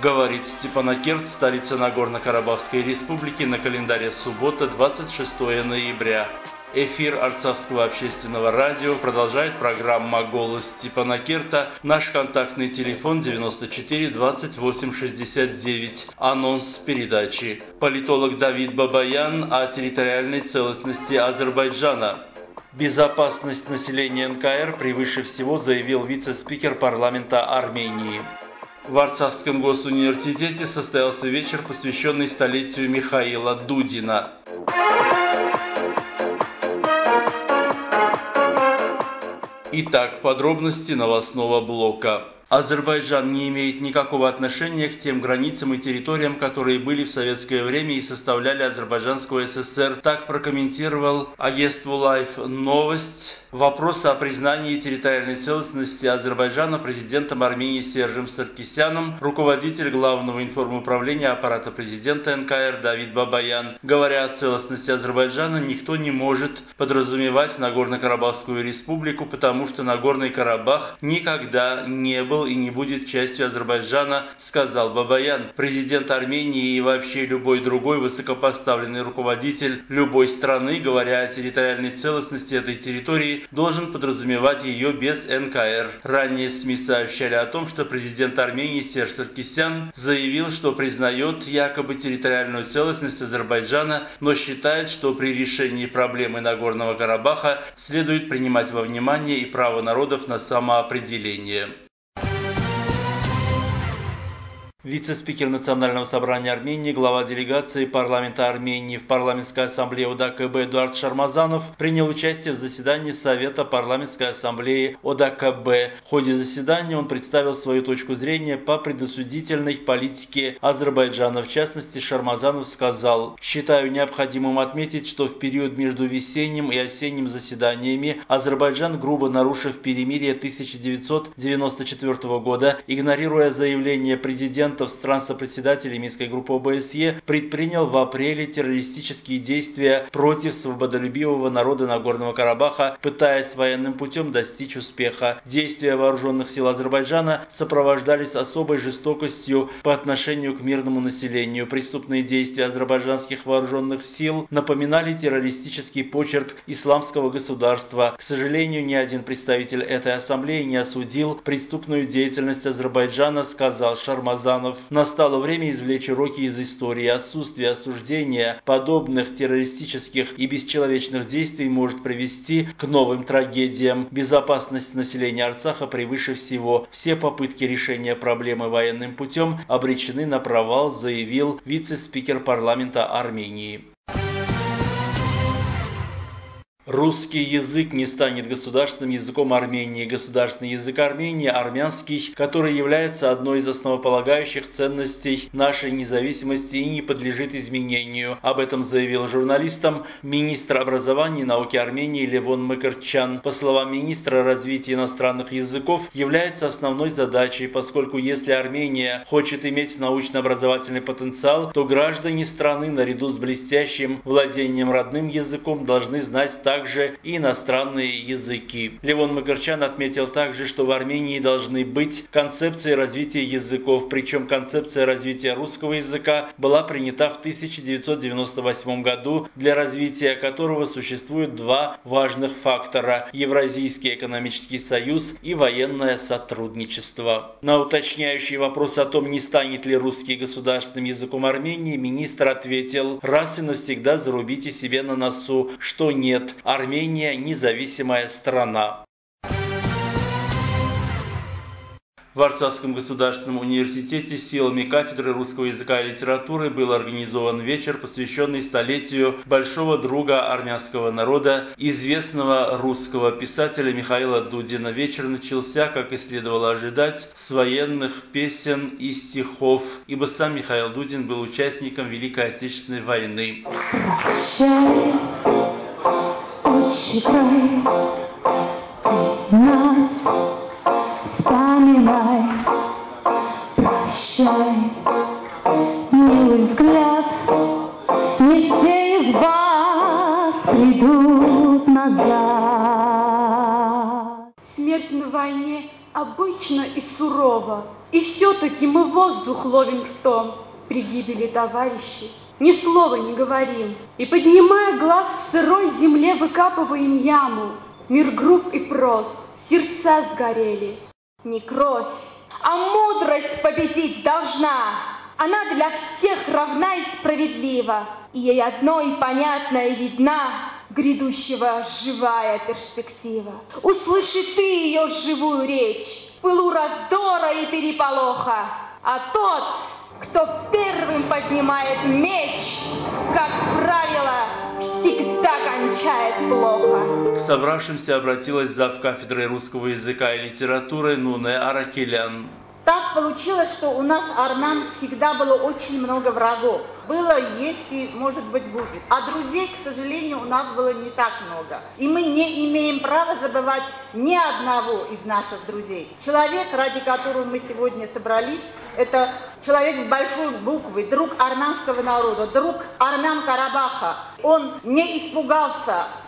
Говорит Степанакерт, столица Нагорно-Карабахской республики, на календаре суббота, 26 ноября. Эфир Арцахского общественного радио продолжает программа «Голос Степанакерта». Наш контактный телефон 94 28 69. Анонс передачи. Политолог Давид Бабаян о территориальной целостности Азербайджана. Безопасность населения НКР превыше всего, заявил вице-спикер парламента Армении. В Арцахском госуниверситете состоялся вечер, посвященный столетию Михаила Дудина. Итак, подробности новостного блока. Азербайджан не имеет никакого отношения к тем границам и территориям, которые были в советское время и составляли Азербайджанскую ССР. Так прокомментировал агентству Life Новость вопрос о признании территориальной целостности Азербайджана президентом Армении Сержем Саркисяном руководитель Главного информуправления аппарата президента НКР Давид Бабаян. Говоря о целостности Азербайджана, никто не может подразумевать Нагорно-Карабахскую республику, потому что Нагорный Карабах никогда не был и не будет частью Азербайджана, сказал Бабаян. Президент Армении и вообще любой другой высокопоставленный руководитель любой страны, говоря о территориальной целостности этой территории, должен подразумевать ее без НКР. Ранее СМИ сообщали о том, что президент Армении Серж Саркисян заявил, что признает якобы территориальную целостность Азербайджана, но считает, что при решении проблемы Нагорного Карабаха следует принимать во внимание и право народов на самоопределение. Вице-спикер Национального собрания Армении, глава делегации парламента Армении в парламентской ассамблее ОДКБ Эдуард Шармазанов принял участие в заседании Совета парламентской ассамблеи ОДКБ. В ходе заседания он представил свою точку зрения по предосудительной политике Азербайджана. В частности, Шармазанов сказал: «Считаю необходимым отметить, что в период между весенним и осенним заседаниями Азербайджан, грубо нарушив перемирие 1994 года, игнорируя заявление президента стран-сопредседателей Минской группы ОБСЕ, предпринял в апреле террористические действия против свободолюбивого народа Нагорного Карабаха, пытаясь военным путем достичь успеха. Действия вооруженных сил Азербайджана сопровождались особой жестокостью по отношению к мирному населению. Преступные действия азербайджанских вооруженных сил напоминали террористический почерк исламского государства. К сожалению, ни один представитель этой ассамблеи не осудил преступную деятельность Азербайджана», сказал Шармазанов. Настало время извлечь уроки из истории. Отсутствие осуждения подобных террористических и бесчеловечных действий может привести к новым трагедиям. Безопасность населения Арцаха превыше всего. Все попытки решения проблемы военным путем обречены на провал, заявил вице-спикер парламента Армении. Русский язык не станет государственным языком Армении. Государственный язык Армении – армянский, который является одной из основополагающих ценностей нашей независимости и не подлежит изменению. Об этом заявил журналистам министр образования и науки Армении Левон Макарчан. По словам министра, развитие иностранных языков является основной задачей, поскольку если Армения хочет иметь научно-образовательный потенциал, то граждане страны наряду с блестящим владением родным языком должны знать также и иностранные языки. Левон Макарчан отметил также, что в Армении должны быть концепции развития языков, причем концепция развития русского языка была принята в 1998 году, для развития которого существует два важных фактора – Евразийский экономический союз и военное сотрудничество. На уточняющий вопрос о том, не станет ли русский государственным языком Армении, министр ответил: «Раз и навсегда зарубите себе на носу, что нет. Армения – независимая страна». В Арцахском государственном университете силами кафедры русского языка и литературы был организован вечер, посвященный столетию большого друга армянского народа, известного русского писателя Михаила Дудина. Вечер начался, как и следовало ожидать, с военных песен и стихов, ибо сам Михаил Дудин был участником Великой Отечественной войны. Вспоминай, прощай, милый взгляд, не все из вас придут назад. Смерть на войне обычно и сурово, и все-таки мы воздух ловим ртом. При гибели товарищей ни слова не говорим, и, поднимая глаз в сырой земле, выкапываем яму. Мир груб и прост, сердца сгорели. Не кровь, а мудрость победить должна. Она для всех равна и справедлива, и ей одной понятна и видна грядущего живая перспектива. Услыши ты ее живую речь в пылу раздора и переполоха, а тот, кто первым поднимает меч, как правило, всегда кончает плохо. К собравшимся обратилась завкафедрой русского языка и литературы Нуне Аракелян. Так получилось, что у нас, армян, всегда было очень много врагов. Было, есть и, может быть, будет. А друзей, к сожалению, у нас было не так много. И мы не имеем права забывать ни одного из наших друзей. Человек, ради которого мы сегодня собрались, это человек с большой буквы, друг армянского народа, друг армян Карабаха. Он не испугался в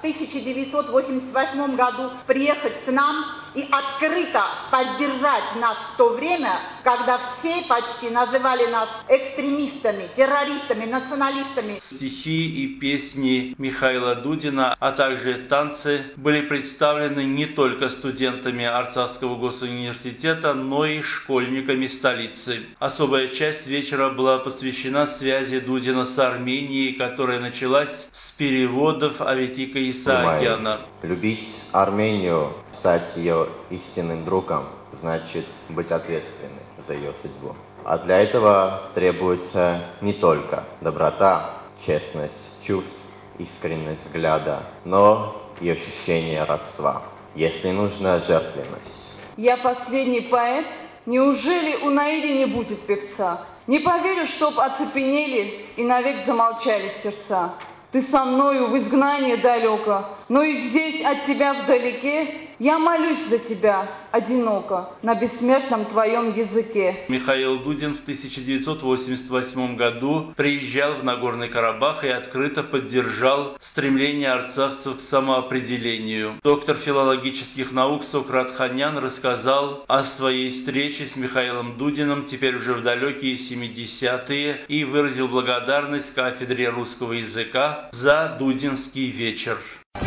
1988 году приехать к нам и открыто поддержать нас в то время, когда все почти называли нас экстремистами, террористами, националистами. Стихи и песни Михаила Дудина, а также танцы были представлены не только студентами Арцахского госуниверситета, но и школьниками столицы. Особая часть вечера была посвящена связи Дудина с Арменией, которая началась с переводов Аветика Исаакяна. Любить Армению, стать ее истинным другом, значит быть ответственным за ее судьбу. А для этого требуется не только доброта, честность чувств, искренность взгляда, но и ощущение родства. Если нужна жертвенность. Я последний поэт? Неужели у Наири не будет певца? Не поверю, чтоб оцепенели и навек замолчали сердца. Ты со мною в изгнании далеко, но и здесь от тебя вдалеке я молюсь за тебя, одиноко, на бессмертном твоем языке. Михаил Дудин в 1988 году приезжал в Нагорный Карабах и открыто поддержал стремление арцахцев к самоопределению. Доктор филологических наук Сократ Ханян рассказал о своей встрече с Михаилом Дудиным теперь уже в далекие 70-е и выразил благодарность кафедре русского языка за Дудинский вечер.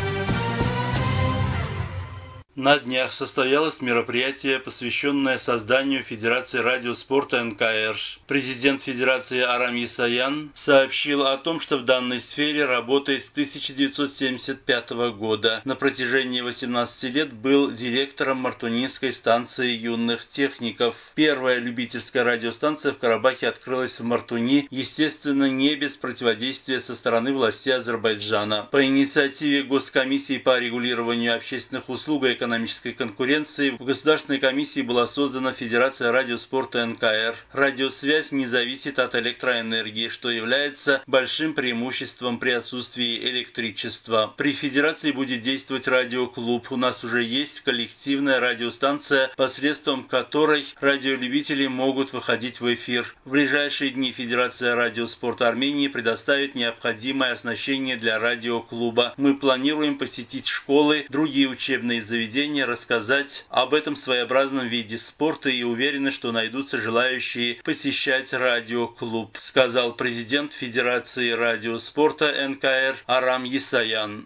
На днях состоялось мероприятие, посвященное созданию Федерации радиоспорта НКР. Президент Федерации Арам Есаян сообщил о том, что в данной сфере работает с 1975 года. На протяжении 18 лет был директором Мартунинской станции юных техников. Первая любительская радиостанция в Карабахе открылась в Мартуни, естественно, не без противодействия со стороны властей Азербайджана. По инициативе Госкомиссии по регулированию общественных услуг и экономической конкуренции в Государственной комиссии была создана Федерация радиоспорта НКР. Радиосвязь не зависит от электроэнергии, что является большим преимуществом при отсутствии электричества. При Федерации будет действовать радиоклуб. У нас уже есть коллективная радиостанция, посредством которой радиолюбители могут выходить в эфир. В ближайшие дни Федерация радиоспорта Армении предоставит необходимое оснащение для радиоклуба. Мы планируем посетить школы, другие учебные заведения, рассказать об этом своеобразном виде спорта и уверены, что найдутся желающие посещать радиоклуб, сказал президент Федерации радиоспорта НКР Арам Есаян.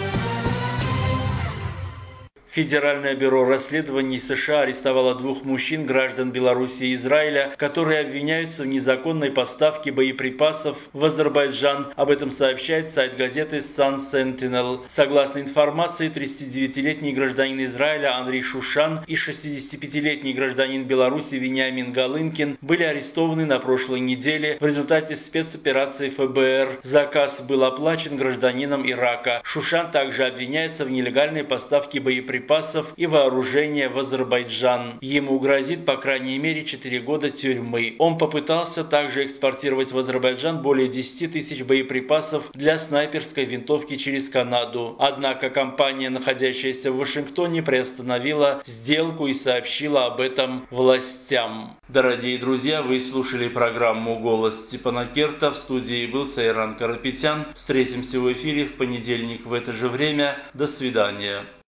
Федеральное бюро расследований США арестовало 2 мужчин, граждан Беларуси и Израиля, которые обвиняются в незаконной поставке боеприпасов в Азербайджан. Об этом сообщает сайт газеты Sun Sentinel. Согласно информации, 39-летний гражданин Израиля Андрей Шушан и 65-летний гражданин Беларуси Вениамин Галынкин были арестованы на прошлой неделе в результате спецоперации ФБР. Заказ был оплачен гражданином Ирака. Шушан также обвиняется в нелегальной поставке боеприпасов и вооружения в Азербайджан. Ему грозит по крайней мере 4 года тюрьмы. Он попытался также экспортировать в Азербайджан более 10 тысяч боеприпасов для снайперской винтовки через Канаду. Однако компания, находящаяся в Вашингтоне, приостановила сделку и сообщила об этом властям. Дорогие друзья, вы слушали программу «Голос Степана Керта». В студии был Сайран Карапетян. Встретимся в эфире в понедельник в это же время. До свидания.